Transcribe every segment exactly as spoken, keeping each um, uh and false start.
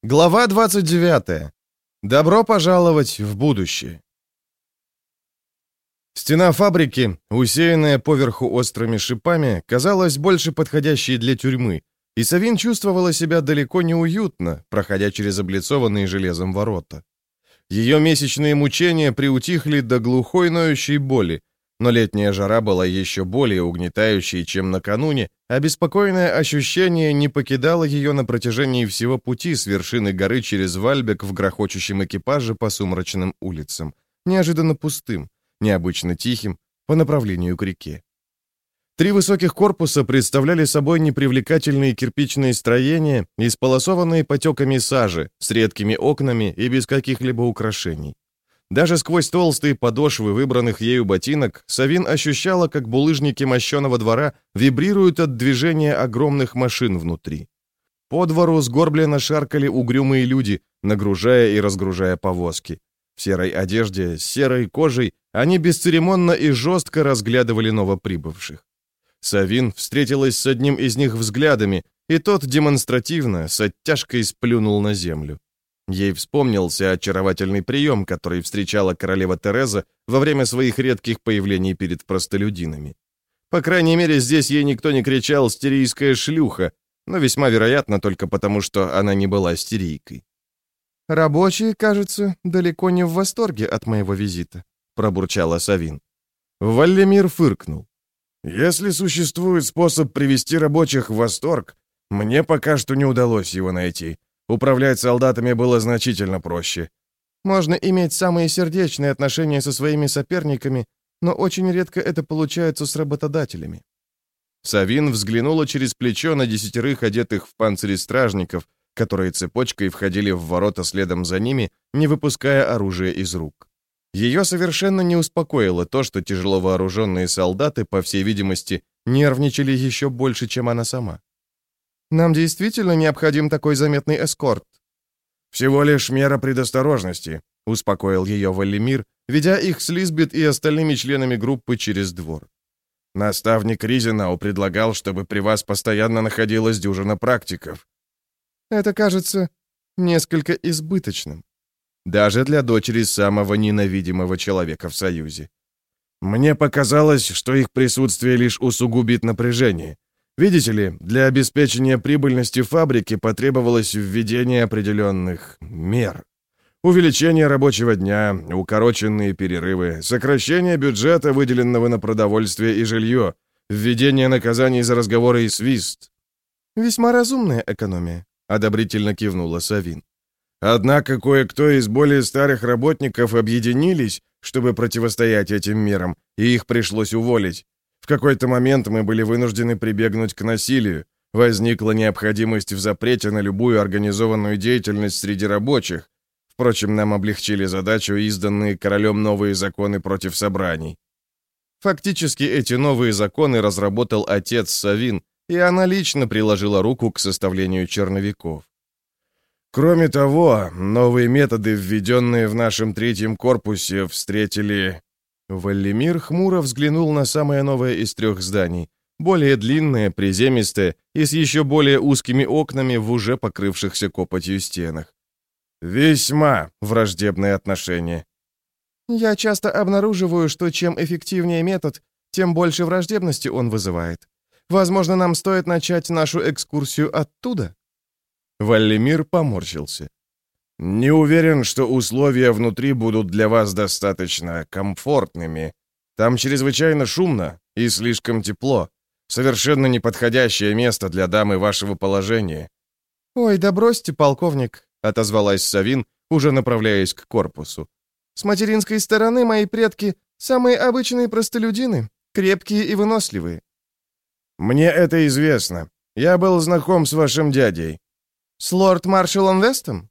Глава двадцать девятая. Добро пожаловать в будущее. Стена фабрики, усеянная поверху острыми шипами, казалась больше подходящей для тюрьмы, и Савин чувствовала себя далеко неуютно, проходя через облицованные железом ворота. Ее месячные мучения приутихли до глухой ноющей боли, но летняя жара была еще более угнетающей, чем накануне, а беспокойное ощущение не покидало ее на протяжении всего пути с вершины горы через Вальбек в грохочущем экипаже по сумрачным улицам, неожиданно пустым, необычно тихим, по направлению к реке. Три высоких корпуса представляли собой непривлекательные кирпичные строения, исполосованные потеками сажи, с редкими окнами и без каких-либо украшений. Даже сквозь толстые подошвы выбранных ею ботинок Савин ощущала, как булыжники мощеного двора вибрируют от движения огромных машин внутри. По двору сгорбленно шаркали угрюмые люди, нагружая и разгружая повозки. В серой одежде, с серой кожей они бесцеремонно и жестко разглядывали новоприбывших. Савин встретилась с одним из них взглядами, и тот демонстративно, с оттяжкой сплюнул на землю. Ей вспомнился очаровательный прием, который встречала королева Тереза во время своих редких появлений перед простолюдинами. По крайней мере, здесь ей никто не кричал «стерийская шлюха», но весьма вероятно только потому, что она не была стерийкой. «Рабочие, кажется, далеко не в восторге от моего визита», — пробурчала Савин. Вальдемир фыркнул. «Если существует способ привести рабочих в восторг, мне пока что не удалось его найти. Управлять солдатами было значительно проще. Можно иметь самые сердечные отношения со своими соперниками, но очень редко это получается с работодателями». Савин взглянула через плечо на десятерых одетых в панцири стражников, которые цепочкой входили в ворота следом за ними, не выпуская оружие из рук. Ее совершенно не успокоило то, что тяжело вооруженные солдаты, по всей видимости, нервничали еще больше, чем она сама. «Нам действительно необходим такой заметный эскорт?» «Всего лишь мера предосторожности», — успокоил ее Вальдемир, ведя их с Лизбет и остальными членами группы через двор. «Наставник Ризенау предлагал, чтобы при вас постоянно находилась дюжина практиков». «Это кажется несколько избыточным. Даже для дочери самого ненавидимого человека в Союзе. Мне показалось, что их присутствие лишь усугубит напряжение. Видите ли, для обеспечения прибыльности фабрики потребовалось введение определенных мер. Увеличение рабочего дня, укороченные перерывы, сокращение бюджета, выделенного на продовольствие и жилье, введение наказаний за разговоры и свист». «Весьма разумная экономия», — одобрительно кивнула Савин. «Однако кое-кто из более старых работников объединились, чтобы противостоять этим мерам, и их пришлось уволить. В какой-то момент мы были вынуждены прибегнуть к насилию. Возникла необходимость в запрете на любую организованную деятельность среди рабочих. Впрочем, нам облегчили задачу изданные королем новые законы против собраний». Фактически эти новые законы разработал отец Савин, и она лично приложила руку к составлению черновиков. «Кроме того, новые методы, введенные в нашем третьем корпусе, встретили...» Вальдемир хмуро взглянул на самое новое из трех зданий, более длинное, приземистое и с еще более узкими окнами в уже покрывшихся копотью стенах. «Весьма враждебное отношение». «Я часто обнаруживаю, что чем эффективнее метод, тем больше враждебности он вызывает. Возможно, нам стоит начать нашу экскурсию оттуда?» Вальдемир поморщился. «Не уверен, что условия внутри будут для вас достаточно комфортными. Там чрезвычайно шумно и слишком тепло. Совершенно неподходящее место для дамы вашего положения». «Ой, да бросьте, полковник», — отозвалась Савин, уже направляясь к корпусу. «С материнской стороны мои предки — самые обычные простолюдины, крепкие и выносливые». «Мне это известно. Я был знаком с вашим дядей». «С лорд-маршалом Вестом?»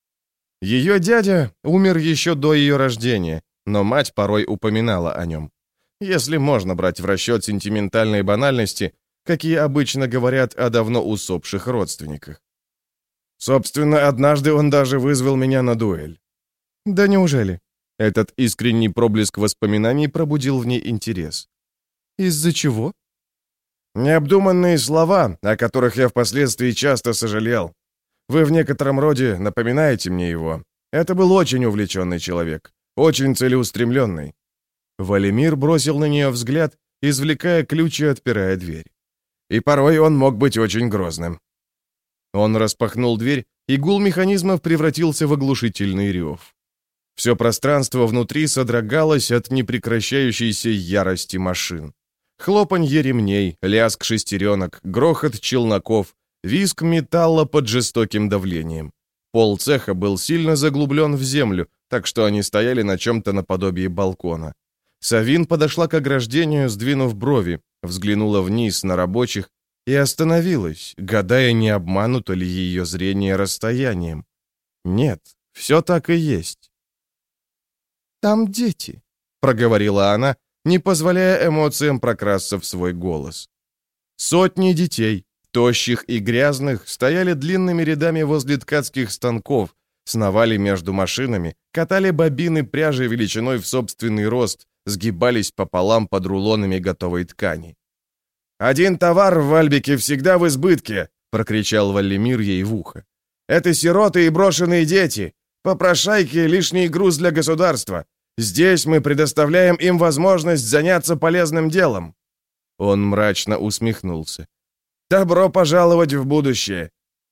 Ее дядя умер еще до ее рождения, но мать порой упоминала о нем. Если можно брать в расчет сентиментальные банальности, какие обычно говорят о давно усопших родственниках. Собственно, однажды он даже вызвал меня на дуэль. «Да неужели?» Этот искренний проблеск воспоминаний пробудил в ней интерес. «Из-за чего?» «Необдуманные слова, о которых я впоследствии часто сожалел. Вы в некотором роде напоминаете мне его. Это был очень увлеченный человек, очень целеустремленный». Валимир бросил на нее взгляд, извлекая ключ и отпирая дверь. «И порой он мог быть очень грозным». Он распахнул дверь, и гул механизмов превратился в оглушительный рев. Все пространство внутри содрогалось от непрекращающейся ярости машин. Хлопанье ремней, лязг шестеренок, грохот челноков, визг металла под жестоким давлением. Пол цеха был сильно заглублен в землю, так что они стояли на чем-то наподобие балкона. Савин подошла к ограждению, сдвинув брови, взглянула вниз на рабочих и остановилась, гадая, не обмануто ли ее зрение расстоянием. Нет, все так и есть. «Там дети», — проговорила она, не позволяя эмоциям прокрасться в свой голос. Сотни детей, тощих и грязных, стояли длинными рядами возле ткацких станков, сновали между машинами, катали бобины пряжи величиной в собственный рост, сгибались пополам под рулонами готовой ткани. «Один товар в Альбике всегда в избытке!» — прокричал Валлимир ей в ухо. «Это сироты и брошенные дети! Попрошайки — лишний груз для государства! Здесь мы предоставляем им возможность заняться полезным делом!» Он мрачно усмехнулся. «Добро пожаловать в будущее!»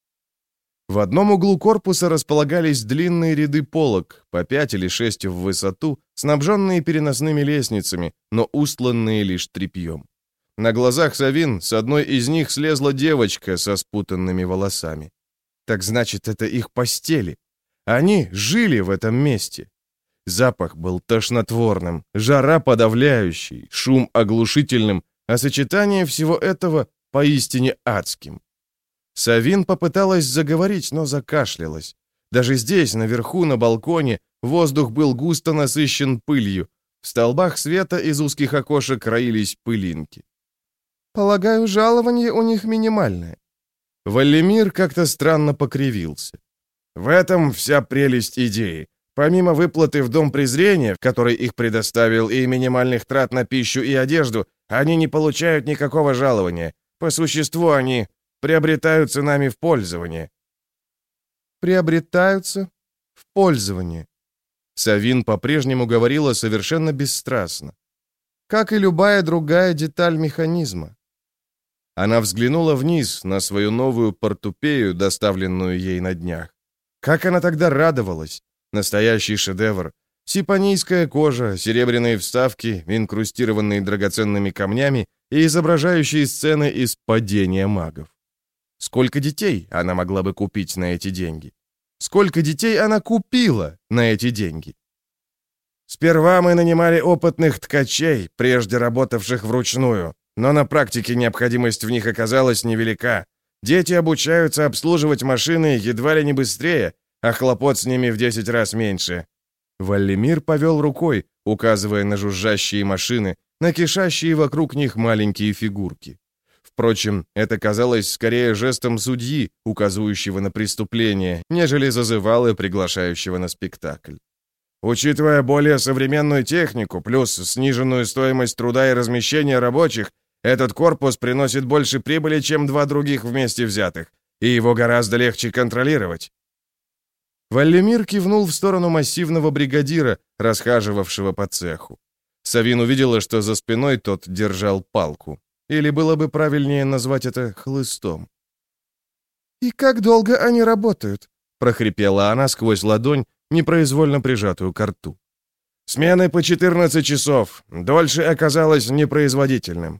В одном углу корпуса располагались длинные ряды полок, по пять или шесть в высоту, снабженные переносными лестницами, но устланные лишь тряпьем. На глазах Савин с одной из них слезла девочка со спутанными волосами. Так значит, это их постели. Они жили в этом месте. Запах был тошнотворным, жара подавляющей, шум оглушительным, а сочетание всего этого поистине адским. Савин попыталась заговорить, но закашлялась. Даже здесь, наверху, на балконе, воздух был густо насыщен пылью. В столбах света из узких окошек роились пылинки. «Полагаю, жалование у них минимальное». Валлимир как-то странно покривился. «В этом вся прелесть идеи. Помимо выплаты в дом презрения, который их предоставил, и минимальных трат на пищу и одежду, они не получают никакого жалования. По существу они приобретаются нами в пользование». «Приобретаются в пользование». Савин по-прежнему говорила совершенно бесстрастно. «Как и любая другая деталь механизма». Она взглянула вниз на свою новую портупею, доставленную ей на днях. Как она тогда радовалась! Настоящий шедевр. Сипонийская кожа, серебряные вставки, инкрустированные драгоценными камнями и изображающие сцены из падения магов. Сколько детей она могла бы купить на эти деньги? Сколько детей она купила на эти деньги? «Сперва мы нанимали опытных ткачей, прежде работавших вручную, но на практике необходимость в них оказалась невелика. Дети обучаются обслуживать машины едва ли не быстрее, а хлопот с ними в десять раз меньше». Валлимир повел рукой, указывая на жужжащие машины, на кишащие вокруг них маленькие фигурки. Впрочем, это казалось скорее жестом судьи, указывающего на преступление, нежели зазывалы, приглашающего на спектакль. «Учитывая более современную технику, плюс сниженную стоимость труда и размещения рабочих, этот корпус приносит больше прибыли, чем два других вместе взятых, и его гораздо легче контролировать». Валлимир кивнул в сторону массивного бригадира, расхаживавшего по цеху. Савин увидела, что за спиной тот держал палку. Или было бы правильнее назвать это хлыстом. «И как долго они работают?» — прохрипела она сквозь ладонь, непроизвольно прижатую к рту. «Смены по четырнадцать часов. Дольше оказалось непроизводительным».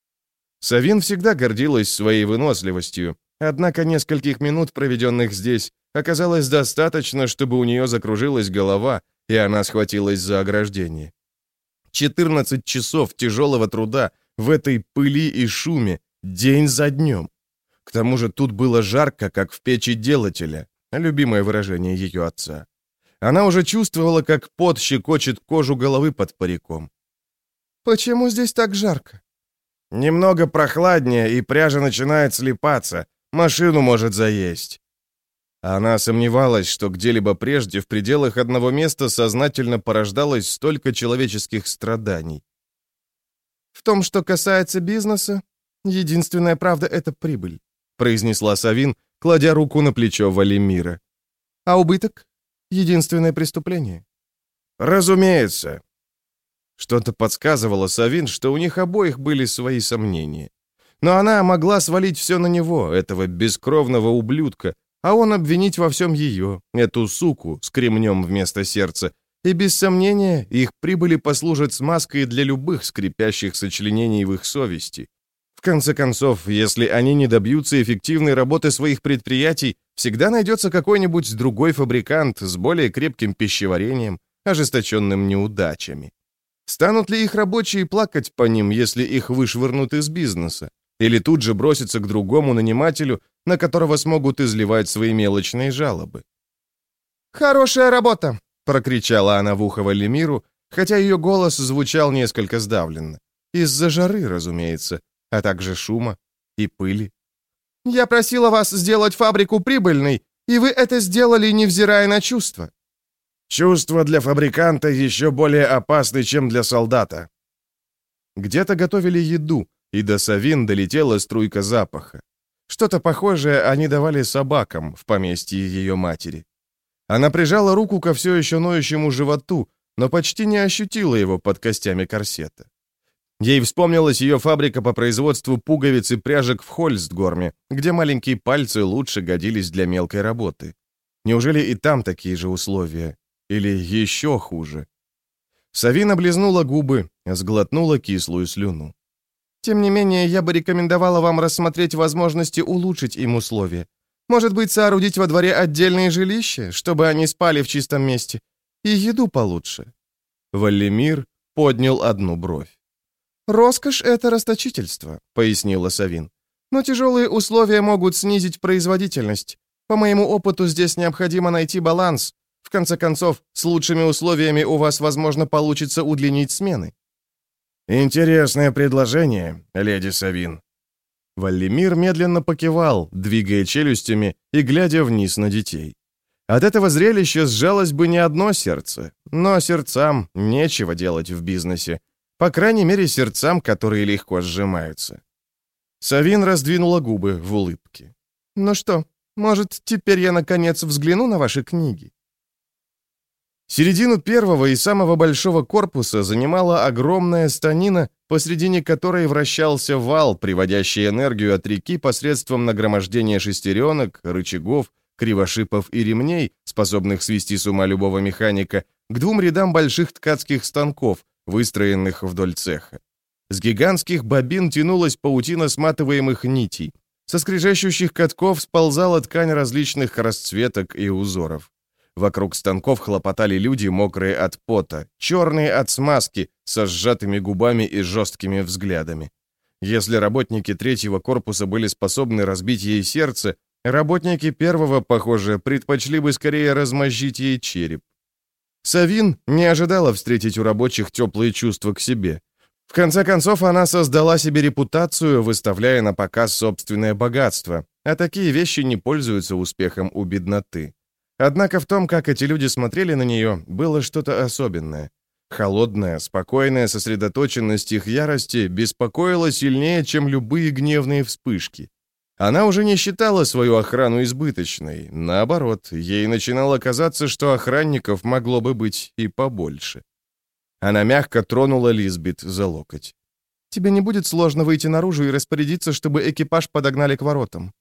Савин всегда гордилась своей выносливостью, однако нескольких минут, проведенных здесь, оказалось достаточно, чтобы у нее закружилась голова, и она схватилась за ограждение. четырнадцать часов тяжелого труда в этой пыли и шуме, день за днем. К тому же тут было жарко, как в печи делателя, любимое выражение ее отца. Она уже чувствовала, как пот щекочет кожу головы под париком. «Почему здесь так жарко?» «Немного прохладнее, и пряжа начинает слипаться. Машину может заесть». Она сомневалась, что где-либо прежде в пределах одного места сознательно порождалось столько человеческих страданий. «В том, что касается бизнеса, единственная правда — это прибыль», произнесла Савин, кладя руку на плечо Валимира. «А убыток? Единственное преступление?» «Разумеется». Что-то подсказывало Савин, что у них обоих были свои сомнения. Но она могла свалить все на него, этого бескровного ублюдка, а он обвинить во всем ее, эту суку с кремнем вместо сердца, и без сомнения их прибыли послужат смазкой для любых скрипящих сочленений в их совести. В конце концов, если они не добьются эффективной работы своих предприятий, всегда найдется какой-нибудь другой фабрикант с более крепким пищеварением, ожесточенным неудачами. Станут ли их рабочие плакать по ним, если их вышвырнут из бизнеса? Или тут же броситься к другому нанимателю, на которого смогут изливать свои мелочные жалобы? «Хорошая работа!» — прокричала она в ухо Валимиру, хотя ее голос звучал несколько сдавленно. Из-за жары, разумеется, а также шума и пыли. «Я просила вас сделать фабрику прибыльной, и вы это сделали, невзирая на чувства». «Чувства для фабриканта еще более опасны, чем для солдата». Где-то готовили еду, и до Савин долетела струйка запаха. Что-то похожее они давали собакам в поместье ее матери. Она прижала руку ко все еще ноющему животу, но почти не ощутила его под костями корсета. Ей вспомнилась ее фабрика по производству пуговиц и пряжек в Хольстгорме, где маленькие пальцы лучше годились для мелкой работы. Неужели и там такие же условия? Или еще хуже? Савин облизнула губы, сглотнула кислую слюну. «Тем не менее, я бы рекомендовала вам рассмотреть возможности улучшить им условия. Может быть, соорудить во дворе отдельные жилища, чтобы они спали в чистом месте, и еду получше». Валимир поднял одну бровь. «Роскошь — это расточительство», — пояснила Савин. «Но тяжелые условия могут снизить производительность. По моему опыту, здесь необходимо найти баланс. В конце концов, с лучшими условиями у вас, возможно, получится удлинить смены». «Интересное предложение, леди Савин». Валимир медленно покивал, двигая челюстями и глядя вниз на детей. От этого зрелища сжалось бы не одно сердце, но сердцам нечего делать в бизнесе. По крайней мере, сердцам, которые легко сжимаются. Савин раздвинула губы в улыбке. «Ну что, может, теперь я, наконец, взгляну на ваши книги?» Середину первого и самого большого корпуса занимала огромная станина, посредине которой вращался вал, приводящий энергию от реки посредством нагромождения шестеренок, рычагов, кривошипов и ремней, способных свести с ума любого механика, к двум рядам больших ткацких станков, выстроенных вдоль цеха. С гигантских бобин тянулась паутина сматываемых нитей. Со скрежещущих катков сползала ткань различных расцветок и узоров. Вокруг станков хлопотали люди, мокрые от пота, черные от смазки, со сжатыми губами и жесткими взглядами. Если работники третьего корпуса были способны разбить ей сердце, работники первого, похоже, предпочли бы скорее размозжить ей череп. Савин не ожидала встретить у рабочих теплые чувства к себе. В конце концов, она создала себе репутацию, выставляя на показ собственное богатство, а такие вещи не пользуются успехом у бедноты. Однако в том, как эти люди смотрели на нее, было что-то особенное. Холодная, спокойная сосредоточенность их ярости беспокоила сильнее, чем любые гневные вспышки. Она уже не считала свою охрану избыточной. Наоборот, ей начинало казаться, что охранников могло бы быть и побольше. Она мягко тронула Лизбет за локоть. «Тебе не будет сложно выйти наружу и распорядиться, чтобы экипаж подогнали к воротам?»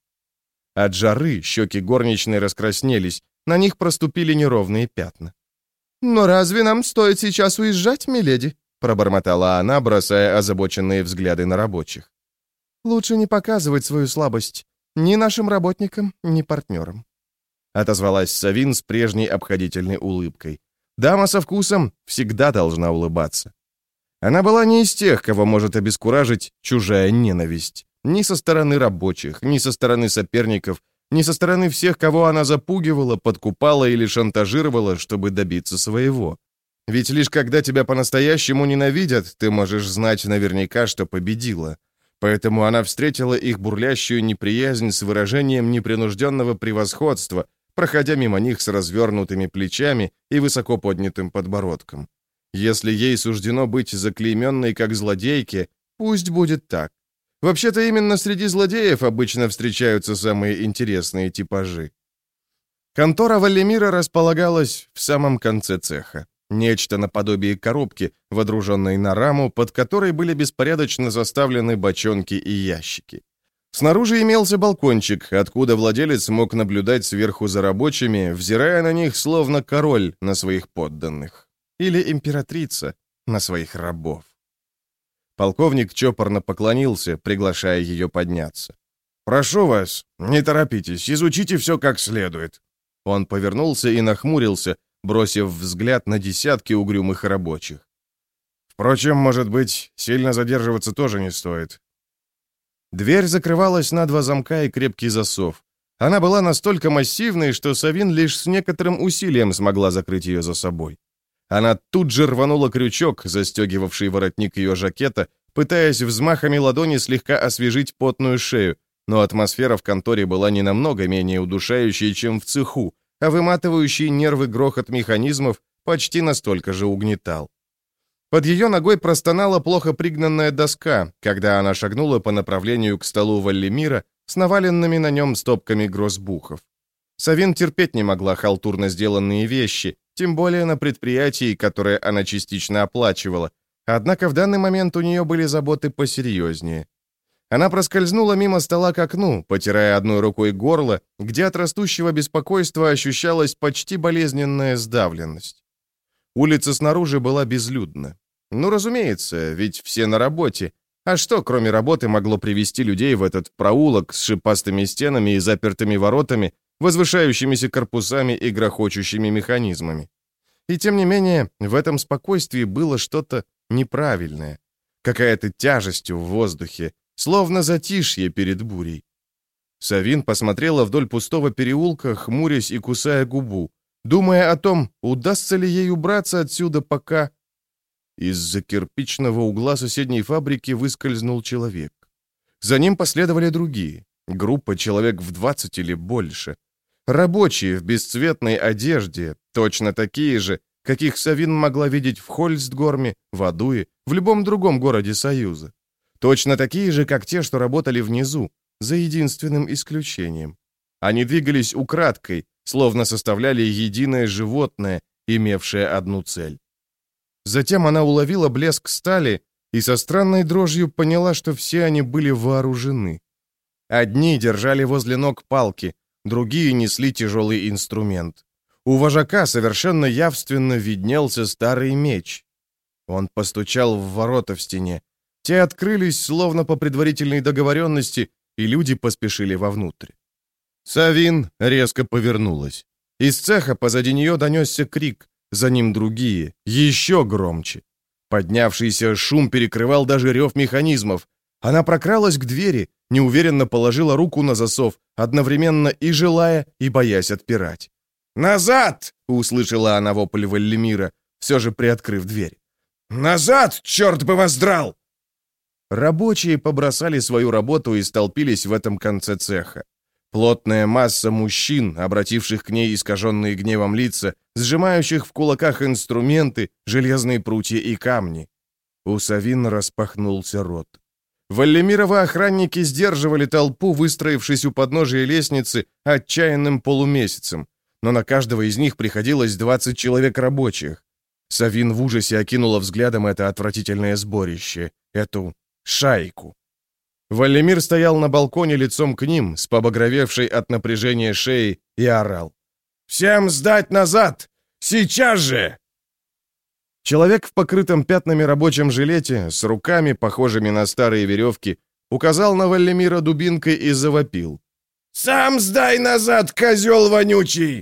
От жары щеки горничной раскраснелись, на них проступили неровные пятна. «Но разве нам стоит сейчас уезжать, миледи?» пробормотала она, бросая озабоченные взгляды на рабочих. «Лучше не показывать свою слабость ни нашим работникам, ни партнерам», отозвалась Савин с прежней обходительной улыбкой. Дама со вкусом всегда должна улыбаться. Она была не из тех, кого может обескуражить чужая ненависть. Ни со стороны рабочих, ни со стороны соперников, ни со стороны всех, кого она запугивала, подкупала или шантажировала, чтобы добиться своего. Ведь лишь когда тебя по-настоящему ненавидят, ты можешь знать наверняка, что победила. Поэтому она встретила их бурлящую неприязнь с выражением непринужденного превосходства, проходя мимо них с развернутыми плечами и высоко поднятым подбородком. Если ей суждено быть заклейменной как злодейке, пусть будет так. Вообще-то именно среди злодеев обычно встречаются самые интересные типажи. Контора Валлемира располагалась в самом конце цеха. Нечто наподобие коробки, водруженной на раму, под которой были беспорядочно заставлены бочонки и ящики. Снаружи имелся балкончик, откуда владелец мог наблюдать сверху за рабочими, взирая на них словно король на своих подданных. Или императрица на своих рабов. Полковник чопорно поклонился, приглашая ее подняться. «Прошу вас, не торопитесь, изучите все как следует». Он повернулся и нахмурился, бросив взгляд на десятки угрюмых рабочих. «Впрочем, может быть, сильно задерживаться тоже не стоит». Дверь закрывалась на два замка и крепкий засов. Она была настолько массивной, что Савин лишь с некоторым усилием смогла закрыть ее за собой. Она тут же рванула крючок, застегивавший воротник ее жакета, пытаясь взмахами ладони слегка освежить потную шею, но атмосфера в конторе была не намного менее удушающей, чем в цеху, а выматывающий нервы грохот механизмов почти настолько же угнетал. Под ее ногой простонала плохо пригнанная доска, когда она шагнула по направлению к столу Валлемира с наваленными на нем стопками гроссбухов. Савин терпеть не могла халтурно сделанные вещи, тем более на предприятии, которое она частично оплачивала, однако в данный момент у нее были заботы посерьезнее. Она проскользнула мимо стола к окну, потирая одной рукой горло, где от растущего беспокойства ощущалась почти болезненная сдавленность. Улица снаружи была безлюдна. Ну, разумеется, ведь все на работе. А что, кроме работы, могло привести людей в этот проулок с шипастыми стенами и запертыми воротами, возвышающимися корпусами и грохочущими механизмами? И тем не менее, в этом спокойствии было что-то неправильное. Какая-то тяжесть в воздухе, словно затишье перед бурей. Савин посмотрела вдоль пустого переулка, хмурясь и кусая губу, думая о том, удастся ли ей убраться отсюда пока... Из-за кирпичного угла соседней фабрики выскользнул человек. За ним последовали другие, группа человек в двадцать или больше. Рабочие в бесцветной одежде, точно такие же, каких Савин могла видеть в Хольстгорме, в Адуе, в любом другом городе Союза. Точно такие же, как те, что работали внизу, за единственным исключением. Они двигались украдкой, словно составляли единое животное, имевшее одну цель. Затем она уловила блеск стали и со странной дрожью поняла, что все они были вооружены. Одни держали возле ног палки, другие несли тяжелый инструмент. У вожака совершенно явственно виднелся старый меч. Он постучал в ворота в стене. Те открылись, словно по предварительной договоренности, и люди поспешили вовнутрь. Савин резко повернулась. Из цеха позади нее донесся крик, за ним другие, еще громче. Поднявшийся шум перекрывал даже рев механизмов. Она прокралась к двери, неуверенно положила руку на засов, одновременно и желая, и боясь отпирать. «Назад!» — услышала она вопль Валлемира, все же приоткрыв дверь. «Назад, черт бы вас драл!» Рабочие побросали свою работу и столпились в этом конце цеха. Плотная масса мужчин, обративших к ней искаженные гневом лица, сжимающих в кулаках инструменты, железные прутья и камни. У Савин распахнулся рот. Валлемировы охранники сдерживали толпу, выстроившись у подножия лестницы отчаянным полумесяцем, но на каждого из них приходилось двадцать человек рабочих. Савин в ужасе окинула взглядом это отвратительное сборище, эту шайку. Валлемир стоял на балконе лицом к ним, с побагровевшей от напряжения шеей, и орал. «Всем сдать назад! Сейчас же!» Человек в покрытом пятнами рабочем жилете, с руками, похожими на старые веревки, указал на Валлемира дубинкой и завопил. «Сам сдай назад, козел вонючий!»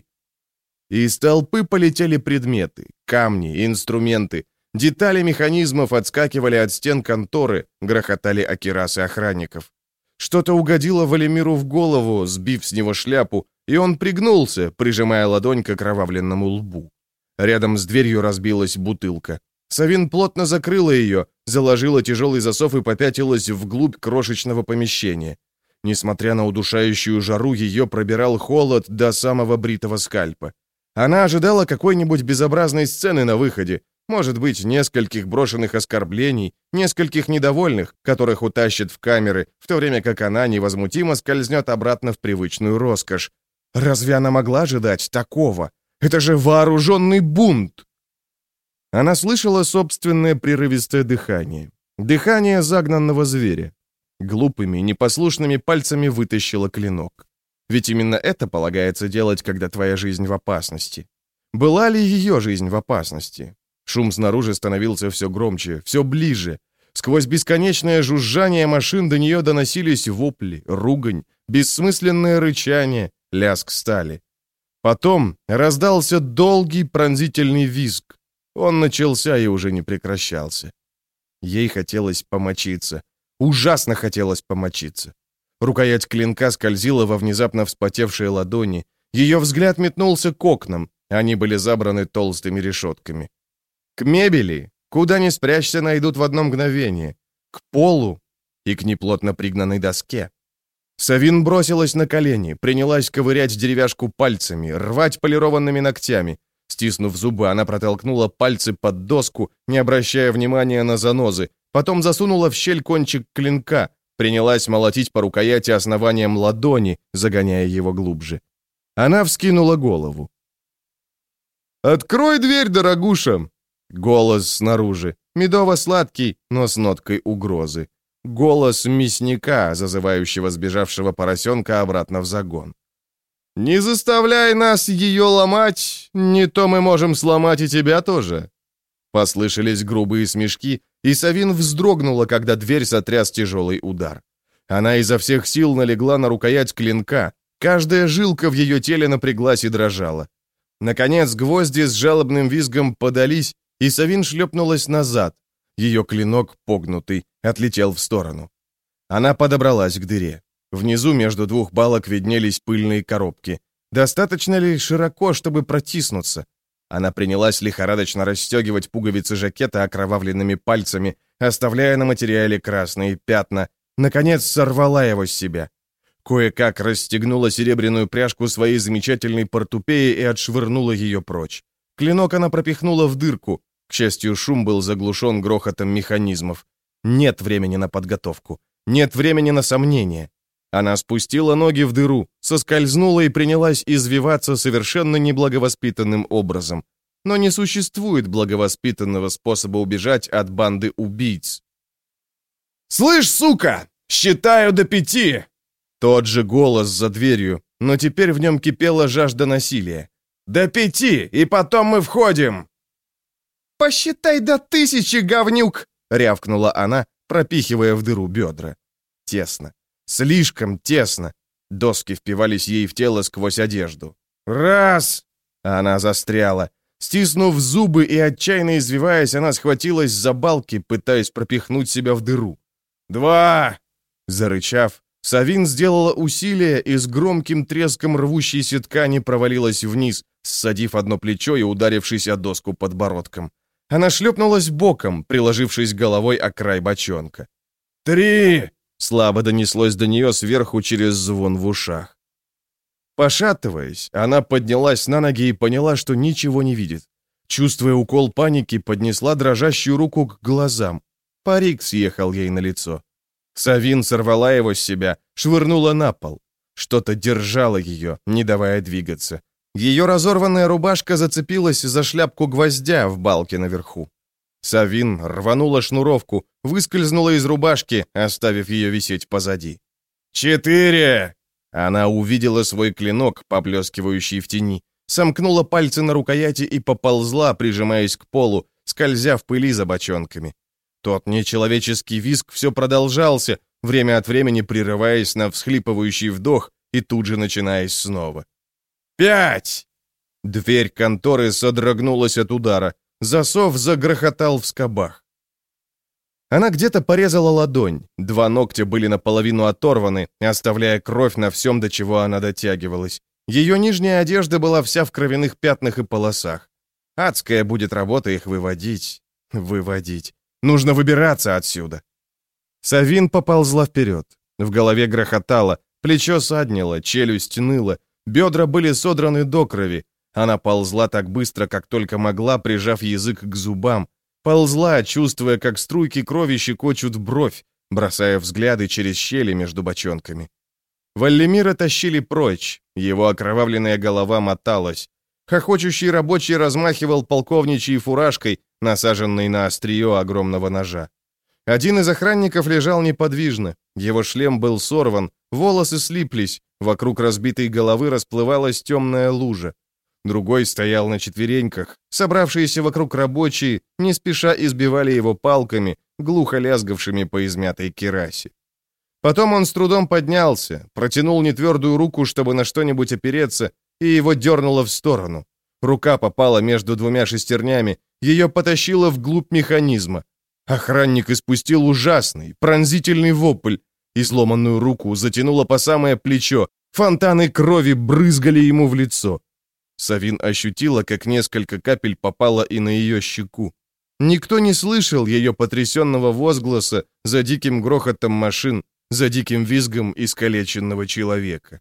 Из толпы полетели предметы, камни, инструменты. Детали механизмов отскакивали от стен конторы, грохотали о керасы охранников. Что-то угодило Валлемиру в голову, сбив с него шляпу, и он пригнулся, прижимая ладонь к окровавленному лбу. Рядом с дверью разбилась бутылка. Савин плотно закрыла ее, заложила тяжелый засов и попятилась вглубь крошечного помещения. Несмотря на удушающую жару, ее пробирал холод до самого бритого скальпа. Она ожидала какой-нибудь безобразной сцены на выходе, Может быть, нескольких брошенных оскорблений, нескольких недовольных, которых утащат в камеры, в то время как она невозмутимо скользнет обратно в привычную роскошь. Разве она могла ожидать такого? Это же вооруженный бунт! Она слышала собственное прерывистое дыхание. Дыхание загнанного зверя. Глупыми, непослушными пальцами вытащила клинок. Ведь именно это полагается делать, когда твоя жизнь в опасности. Была ли ее жизнь в опасности? Шум снаружи становился все громче, все ближе. Сквозь бесконечное жужжание машин до нее доносились вопли, ругань, бессмысленное рычание, лязг стали. Потом раздался долгий пронзительный визг. Он начался и уже не прекращался. Ей хотелось помочиться. Ужасно хотелось помочиться. Рукоять клинка скользила во внезапно вспотевшие ладони. Ее взгляд метнулся к окнам. Они были забраны толстыми решетками. К мебели, куда ни спрячься, найдут в одно мгновение. К полу и к неплотно пригнанной доске. Савин бросилась на колени, принялась ковырять деревяшку пальцами, рвать полированными ногтями. Стиснув зубы, она протолкнула пальцы под доску, не обращая внимания на занозы, потом засунула в щель кончик клинка, принялась молотить по рукояти основанием ладони, загоняя его глубже. Она вскинула голову. «Открой дверь, дорогуша!» Голос снаружи, медово-сладкий, но с ноткой угрозы. Голос мясника, зазывающего сбежавшего поросенка обратно в загон. «Не заставляй нас ее ломать, не то мы можем сломать и тебя тоже!» Послышались грубые смешки, и Савин вздрогнула, когда дверь сотряс тяжелый удар. Она изо всех сил налегла на рукоять клинка, каждая жилка в ее теле напряглась и дрожала. Наконец гвозди с жалобным визгом подались, и Савин шлепнулась назад. Ее клинок, погнутый, отлетел в сторону. Она подобралась к дыре. Внизу между двух балок виднелись пыльные коробки. Достаточно ли широко, чтобы протиснуться? Она принялась лихорадочно расстегивать пуговицы жакета окровавленными пальцами, оставляя на материале красные пятна. Наконец сорвала его с себя. Кое-как расстегнула серебряную пряжку своей замечательной портупеи и отшвырнула ее прочь. Клинок она пропихнула в дырку. К счастью, шум был заглушен грохотом механизмов. Нет времени на подготовку. Нет времени на сомнения. Она спустила ноги в дыру, соскользнула и принялась извиваться совершенно неблаговоспитанным образом. Но не существует благовоспитанного способа убежать от банды убийц. «Слышь, сука! Считаю до пяти!» Тот же голос за дверью, но теперь в нем кипела жажда насилия. «До пяти, и потом мы входим!» «Посчитай до тысячи, говнюк!» — рявкнула она, пропихивая в дыру бедра. Тесно. Слишком тесно. Доски впивались ей в тело сквозь одежду. «Раз!» Она застряла. Стиснув зубы и отчаянно извиваясь, она схватилась за балки, пытаясь пропихнуть себя в дыру. «Два!» Зарычав, Савин сделала усилие и с громким треском рвущейся ткани провалилась вниз, ссадив одно плечо и ударившись о доску подбородком. Она шлепнулась боком, приложившись головой о край бочонка. «Три!» — слабо донеслось до нее сверху через звон в ушах. Пошатываясь, она поднялась на ноги и поняла, что ничего не видит. Чувствуя укол паники, поднесла дрожащую руку к глазам. Парик съехал ей на лицо. Савин сорвала его с себя, швырнула на пол. Что-то держало ее, не давая двигаться. Ее разорванная рубашка зацепилась за шляпку гвоздя в балке наверху. Савин рванула шнуровку, выскользнула из рубашки, оставив ее висеть позади. «Четыре!» Она увидела свой клинок, поблескивающий в тени, сомкнула пальцы на рукояти и поползла, прижимаясь к полу, скользя в пыли за бочонками. Тот нечеловеческий визг все продолжался, время от времени прерываясь на всхлипывающий вдох и тут же начинаясь снова. «Пять!» Дверь конторы содрогнулась от удара. Засов загрохотал в скобах. Она где-то порезала ладонь. Два ногтя были наполовину оторваны, оставляя кровь на всем, до чего она дотягивалась. Ее нижняя одежда была вся в кровяных пятнах и полосах. Адская будет работа их выводить. Выводить. Нужно выбираться отсюда. Савин поползла вперед. В голове грохотало, плечо саднило, челюсть ныла, бедра были содраны до крови. Она ползла так быстро, как только могла, прижав язык к зубам. Ползла, чувствуя, как струйки крови щекочут бровь, бросая взгляды через щели между бочонками. Вальдемира тащили прочь, его окровавленная голова моталась. Хохочущий рабочий размахивал полковничьей фуражкой, насаженной на острие огромного ножа. Один из охранников лежал неподвижно, его шлем был сорван, волосы слиплись, вокруг разбитой головы расплывалась темная лужа. Другой стоял на четвереньках, собравшиеся вокруг рабочие, не спеша избивали его палками, глухо лязгавшими по измятой кирасе. Потом он с трудом поднялся, протянул нетвердую руку, чтобы на что-нибудь опереться, и его дернуло в сторону. Рука попала между двумя шестернями, ее потащило вглубь механизма. Охранник испустил ужасный, пронзительный вопль. Изломанную руку затянуло по самое плечо, фонтаны крови брызгали ему в лицо. Савин ощутила, как несколько капель попало и на ее щеку. Никто не слышал ее потрясенного возгласа за диким грохотом машин, за диким визгом искалеченного человека.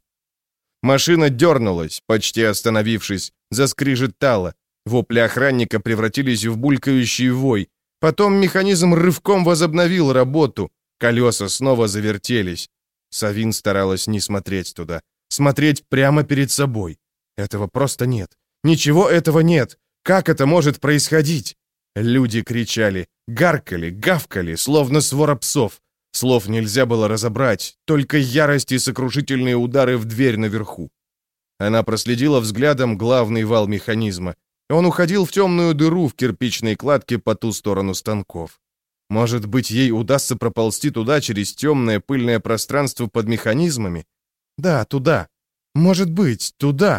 Машина дернулась, почти остановившись, заскрижетала. Вопли охранника превратились в булькающий вой. Потом механизм рывком возобновил работу. Колеса снова завертелись. Савин старалась не смотреть туда. Смотреть прямо перед собой. Этого просто нет. Ничего этого нет. Как это может происходить? Люди кричали, гаркали, гавкали, словно свора псов. Слов нельзя было разобрать, только ярость и сокрушительные удары в дверь наверху. Она проследила взглядом главный вал механизма. Он уходил в темную дыру в кирпичной кладке по ту сторону станков. Может быть, ей удастся проползти туда через темное пыльное пространство под механизмами? Да, туда. Может быть, туда.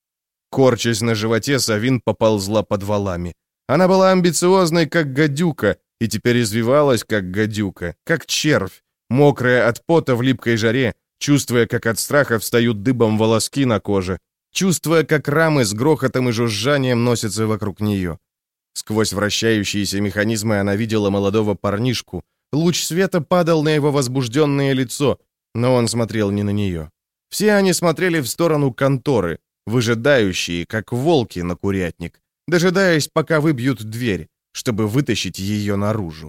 Корчась на животе, Савин поползла под валами. Она была амбициозной, как гадюка, и теперь извивалась, как гадюка, как червь, мокрая от пота в липкой жаре, чувствуя, как от страха встают дыбом волоски на коже, чувствуя, как рамы с грохотом и жужжанием носятся вокруг нее. Сквозь вращающиеся механизмы она видела молодого парнишку. Луч света падал на его возбужденное лицо, но он смотрел не на нее. Все они смотрели в сторону конторы, выжидающие, как волки на курятник, дожидаясь, пока выбьют дверь, чтобы вытащить ее наружу.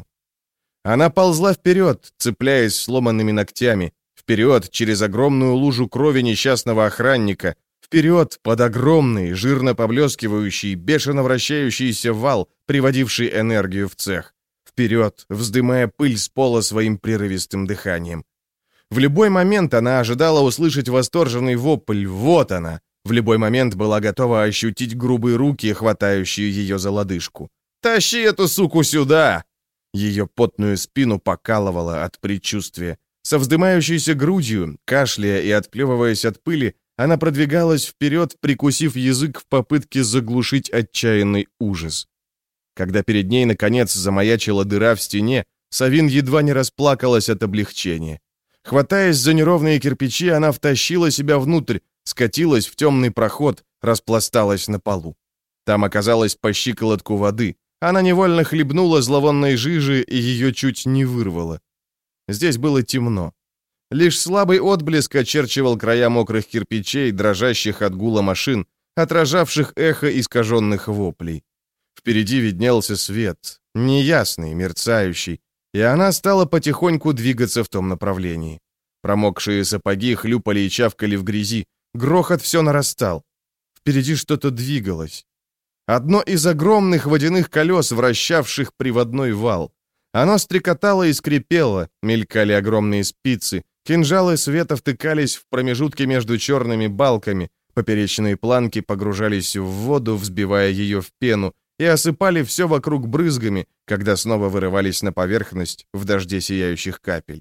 Она ползла вперед, цепляясь сломанными ногтями, вперед через огромную лужу крови несчастного охранника, вперед под огромный, жирно поблескивающий, бешено вращающийся вал, приводивший энергию в цех, вперед, вздымая пыль с пола своим прерывистым дыханием. В любой момент она ожидала услышать восторженный вопль «Вот она!». В любой момент была готова ощутить грубые руки, хватающие ее за лодыжку. «Тащи эту суку сюда!» Ее потную спину покалывало от предчувствия. Со вздымающейся грудью, кашляя и отплевываясь от пыли, она продвигалась вперед, прикусив язык в попытке заглушить отчаянный ужас. Когда перед ней, наконец, замаячила дыра в стене, Савин едва не расплакалась от облегчения. Хватаясь за неровные кирпичи, она втащила себя внутрь, скатилась в темный проход, распласталась на полу. Там оказалось по щиколотку воды. Она невольно хлебнула зловонной жижи, и ее чуть не вырвало. Здесь было темно. Лишь слабый отблеск очерчивал края мокрых кирпичей, дрожащих от гула машин, отражавших эхо искаженных воплей. Впереди виднелся свет, неясный, мерцающий, и она стала потихоньку двигаться в том направлении. Промокшие сапоги хлюпали и чавкали в грязи, грохот все нарастал. Впереди что-то двигалось. Одно из огромных водяных колес, вращавших приводной вал. Оно стрекотало и скрипело, мелькали огромные спицы, кинжалы света втыкались в промежутки между черными балками, поперечные планки погружались в воду, взбивая ее в пену, и осыпали все вокруг брызгами, когда снова вырывались на поверхность в дожде сияющих капель.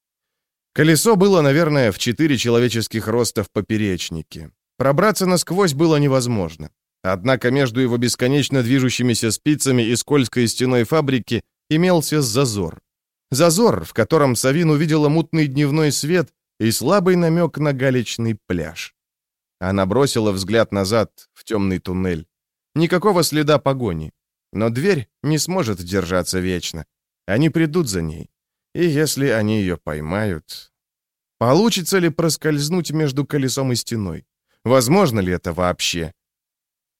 Колесо было, наверное, в четыре человеческих роста в поперечнике. Пробраться насквозь было невозможно. Однако между его бесконечно движущимися спицами и скользкой стеной фабрики имелся зазор. Зазор, в котором Савин увидела мутный дневной свет и слабый намек на галечный пляж. Она бросила взгляд назад, в темный туннель. Никакого следа погони. Но дверь не сможет держаться вечно. Они придут за ней. И если они ее поймают... Получится ли проскользнуть между колесом и стеной? Возможно ли это вообще?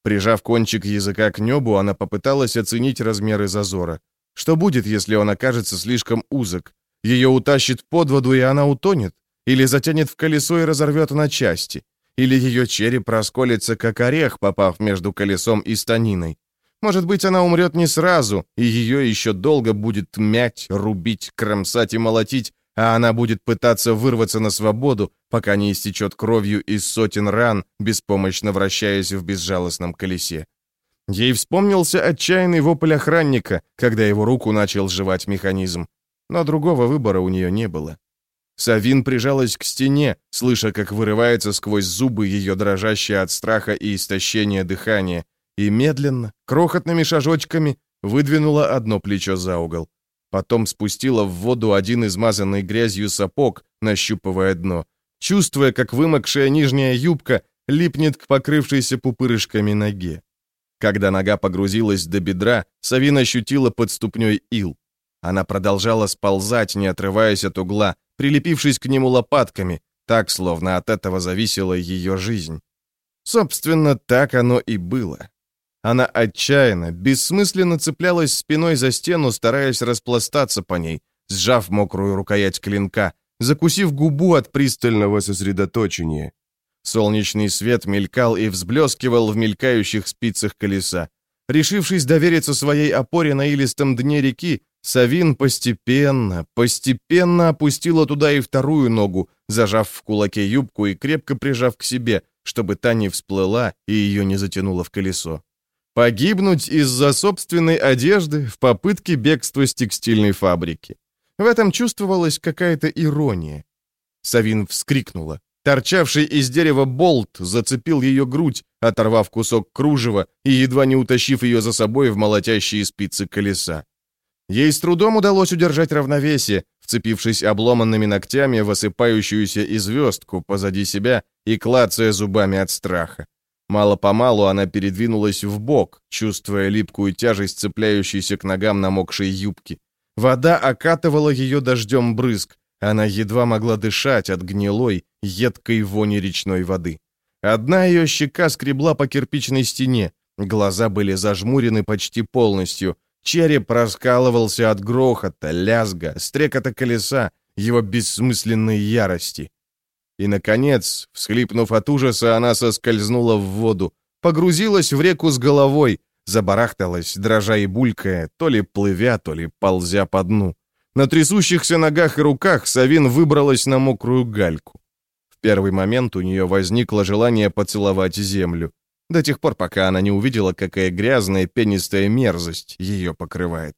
Прижав кончик языка к небу, она попыталась оценить размеры зазора. Что будет, если он окажется слишком узок? Ее утащит под воду, и она утонет? Или затянет в колесо и разорвет на части? Или ее череп расколется, как орех, попав между колесом и станиной? Может быть, она умрет не сразу, и ее еще долго будет мять, рубить, кромсать и молотить, а она будет пытаться вырваться на свободу, пока не истечет кровью из сотен ран, беспомощно вращаясь в безжалостном колесе. Ей вспомнился отчаянный вопль охранника, когда его руку начал жевать механизм. Но другого выбора у нее не было. Савин прижалась к стене, слыша, как вырывается сквозь зубы ее дрожащее от страха и истощения дыхание, и медленно, крохотными шажочками, выдвинула одно плечо за угол. Потом спустила в воду один измазанный грязью сапог, нащупывая дно, чувствуя, как вымокшая нижняя юбка липнет к покрывшейся пупырышками ноге. Когда нога погрузилась до бедра, Савин ощутила под ступней ил. Она продолжала сползать, не отрываясь от угла, прилепившись к нему лопатками, так, словно от этого зависела ее жизнь. Собственно, так оно и было. Она отчаянно, бессмысленно цеплялась спиной за стену, стараясь распластаться по ней, сжав мокрую рукоять клинка, закусив губу от пристального сосредоточения. Солнечный свет мелькал и взблескивал в мелькающих спицах колеса. Решившись довериться своей опоре на илистом дне реки, Савин постепенно, постепенно опустила туда и вторую ногу, зажав в кулаке юбку и крепко прижав к себе, чтобы та не всплыла и ее не затянуло в колесо. Погибнуть из-за собственной одежды в попытке бегства с текстильной фабрики. В этом чувствовалась какая-то ирония. Савин вскрикнула. Торчавший из дерева болт зацепил ее грудь, оторвав кусок кружева и едва не утащив ее за собой в молотящие спицы колеса. Ей с трудом удалось удержать равновесие, вцепившись обломанными ногтями в осыпающуюся известку позади себя и клацая зубами от страха. Мало-помалу она передвинулась вбок, чувствуя липкую тяжесть, цепляющейся к ногам намокшей юбки. Вода окатывала ее дождем брызг. Она едва могла дышать от гнилой, едкой вони речной воды. Одна ее щека скребла по кирпичной стене, глаза были зажмурены почти полностью, череп раскалывался от грохота, лязга, стрекота колеса, его бессмысленной ярости. И, наконец, всхлипнув от ужаса, она соскользнула в воду, погрузилась в реку с головой, забарахталась, дрожа и булькая, то ли плывя, то ли ползя по дну. На трясущихся ногах и руках Савин выбралась на мокрую гальку. В первый момент у нее возникло желание поцеловать землю, до тех пор, пока она не увидела, какая грязная пенистая мерзость ее покрывает.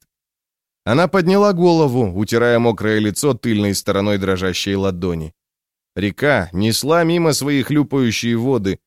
Она подняла голову, утирая мокрое лицо тыльной стороной дрожащей ладони. Река несла мимо свои хлюпающие воды,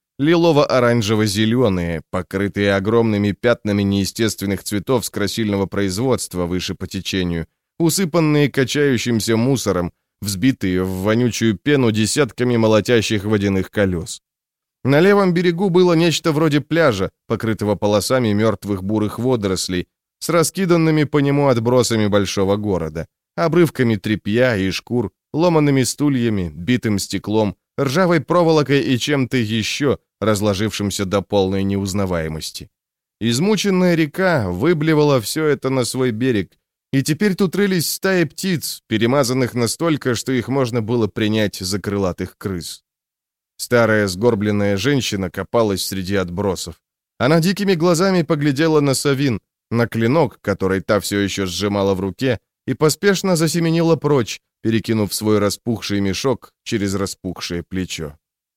лилово-оранжево-зеленые, покрытые огромными пятнами неестественных цветов с красильного производства выше по течению, усыпанные качающимся мусором, взбитые в вонючую пену десятками молотящих водяных колес. На левом берегу было нечто вроде пляжа, покрытого полосами мертвых бурых водорослей, с раскиданными по нему отбросами большого города, обрывками тряпья и шкур, ломаными стульями, битым стеклом, ржавой проволокой и чем-то еще, разложившимся до полной неузнаваемости. Измученная река выблевала все это на свой берег, и теперь тут рылись стаи птиц, перемазанных настолько, что их можно было принять за крылатых крыс. Старая сгорбленная женщина копалась среди отбросов. Она дикими глазами поглядела на Савин, на клинок, который та все еще сжимала в руке, и поспешно засеменила прочь, перекинув свой распухший мешок через распухшее плечо.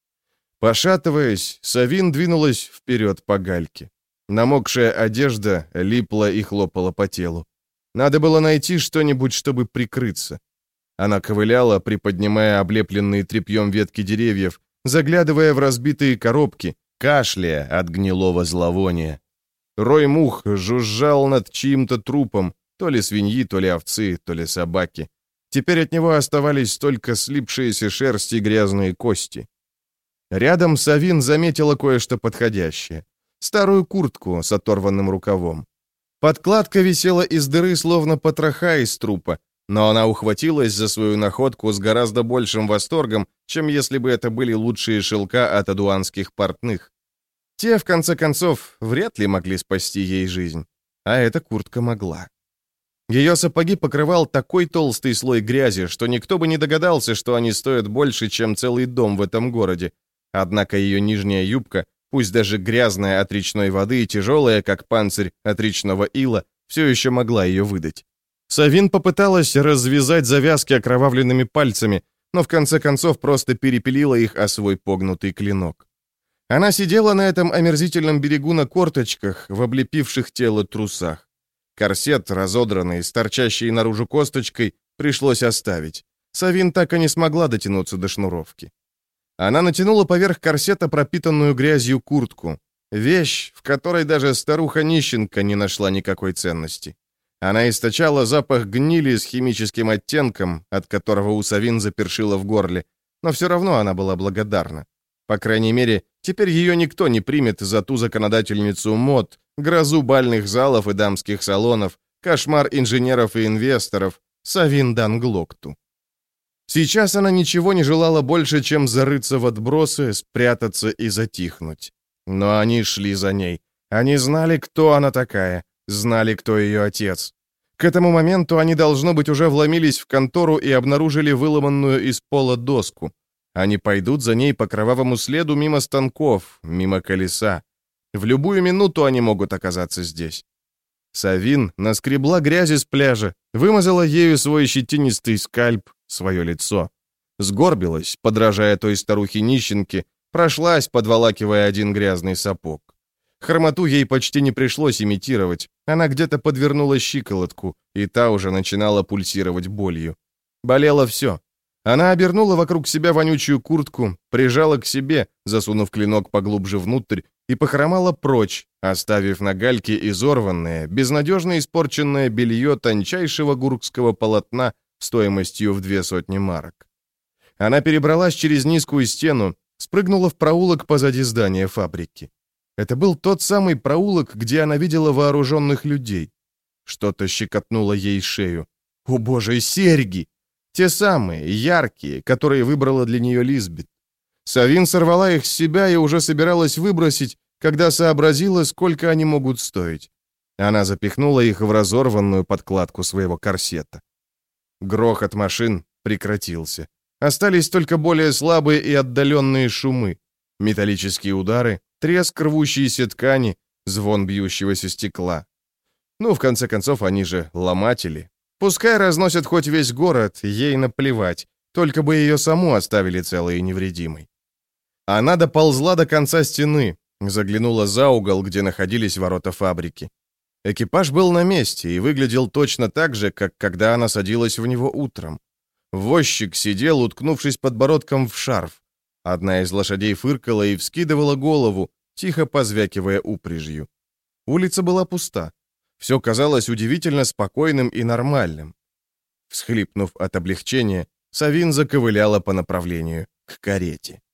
Пошатываясь, Савин двинулась вперед по гальке. Намокшая одежда липла и хлопала по телу. Надо было найти что-нибудь, чтобы прикрыться. Она ковыляла, приподнимая облепленные тряпьем ветки деревьев, заглядывая в разбитые коробки, кашляя от гнилого зловония. Рой мух жужжал над чьим-то трупом, то ли свиньи, то ли овцы, то ли собаки. Теперь от него оставались только слипшиеся шерсть и грязные кости. Рядом Савин заметила кое-что подходящее. Старую куртку с оторванным рукавом. Подкладка висела из дыры, словно потроха из трупа, но она ухватилась за свою находку с гораздо большим восторгом, чем если бы это были лучшие шелка от адуанских портных. Те, в конце концов, вряд ли могли спасти ей жизнь, а эта куртка могла. Ее сапоги покрывал такой толстый слой грязи, что никто бы не догадался, что они стоят больше, чем целый дом в этом городе. Однако ее нижняя юбка, пусть даже грязная от речной воды и тяжелая, как панцирь от речного ила, все еще могла ее выдать. Савин попыталась развязать завязки окровавленными пальцами, но в конце концов просто перепилила их о свой погнутый клинок. Она сидела на этом омерзительном берегу на корточках, в облепивших тело трусах. Корсет, разодранный, с торчащей наружу косточкой, пришлось оставить. Савин так и не смогла дотянуться до шнуровки. Она натянула поверх корсета пропитанную грязью куртку. Вещь, в которой даже старуха-нищенка не нашла никакой ценности. Она источала запах гнили с химическим оттенком, от которого у Савин запершило в горле, но все равно она была благодарна. По крайней мере, теперь ее никто не примет за ту законодательницу мод, грозу бальных залов и дамских салонов, кошмар инженеров и инвесторов, Савин Данглокту. Сейчас она ничего не желала больше, чем зарыться в отбросы, спрятаться и затихнуть. Но они шли за ней. Они знали, кто она такая, знали, кто ее отец. К этому моменту они, должно быть, уже вломились в контору и обнаружили выломанную из пола доску. Они пойдут за ней по кровавому следу мимо станков, мимо колеса. В любую минуту они могут оказаться здесь. Савин наскребла грязи с пляжа, вымазала ею свой щетинистый скальп, свое лицо. Сгорбилась, подражая той старухе-нищенке, прошлась, подволакивая один грязный сапог. Хромоту ей почти не пришлось имитировать. Она где-то подвернула щиколотку, и та уже начинала пульсировать болью. Болело все. Она обернула вокруг себя вонючую куртку, прижала к себе, засунув клинок поглубже внутрь, и похромала прочь, оставив на гальке изорванное, безнадежно испорченное белье тончайшего гуркского полотна стоимостью в две сотни марок. Она перебралась через низкую стену, спрыгнула в проулок позади здания фабрики. Это был тот самый проулок, где она видела вооруженных людей. Что-то щекотнуло ей шею. О боже, серьги! Те самые, яркие, которые выбрала для нее Лизбет. Савин сорвала их с себя и уже собиралась выбросить, когда сообразила, сколько они могут стоить. Она запихнула их в разорванную подкладку своего корсета. Грохот машин прекратился. Остались только более слабые и отдаленные шумы. Металлические удары, треск рвущейся ткани, звон бьющегося стекла. Ну, в конце концов, они же ломатели. Пускай разносят хоть весь город, ей наплевать, только бы ее саму оставили целой и невредимой. Она доползла до конца стены, заглянула за угол, где находились ворота фабрики. Экипаж был на месте и выглядел точно так же, как когда она садилась в него утром. Возчик сидел, уткнувшись подбородком в шарф. Одна из лошадей фыркала и вскидывала голову, тихо позвякивая упряжью. Улица была пуста. Все казалось удивительно спокойным и нормальным. Всхлипнув от облегчения, Савин заковыляла по направлению к карете.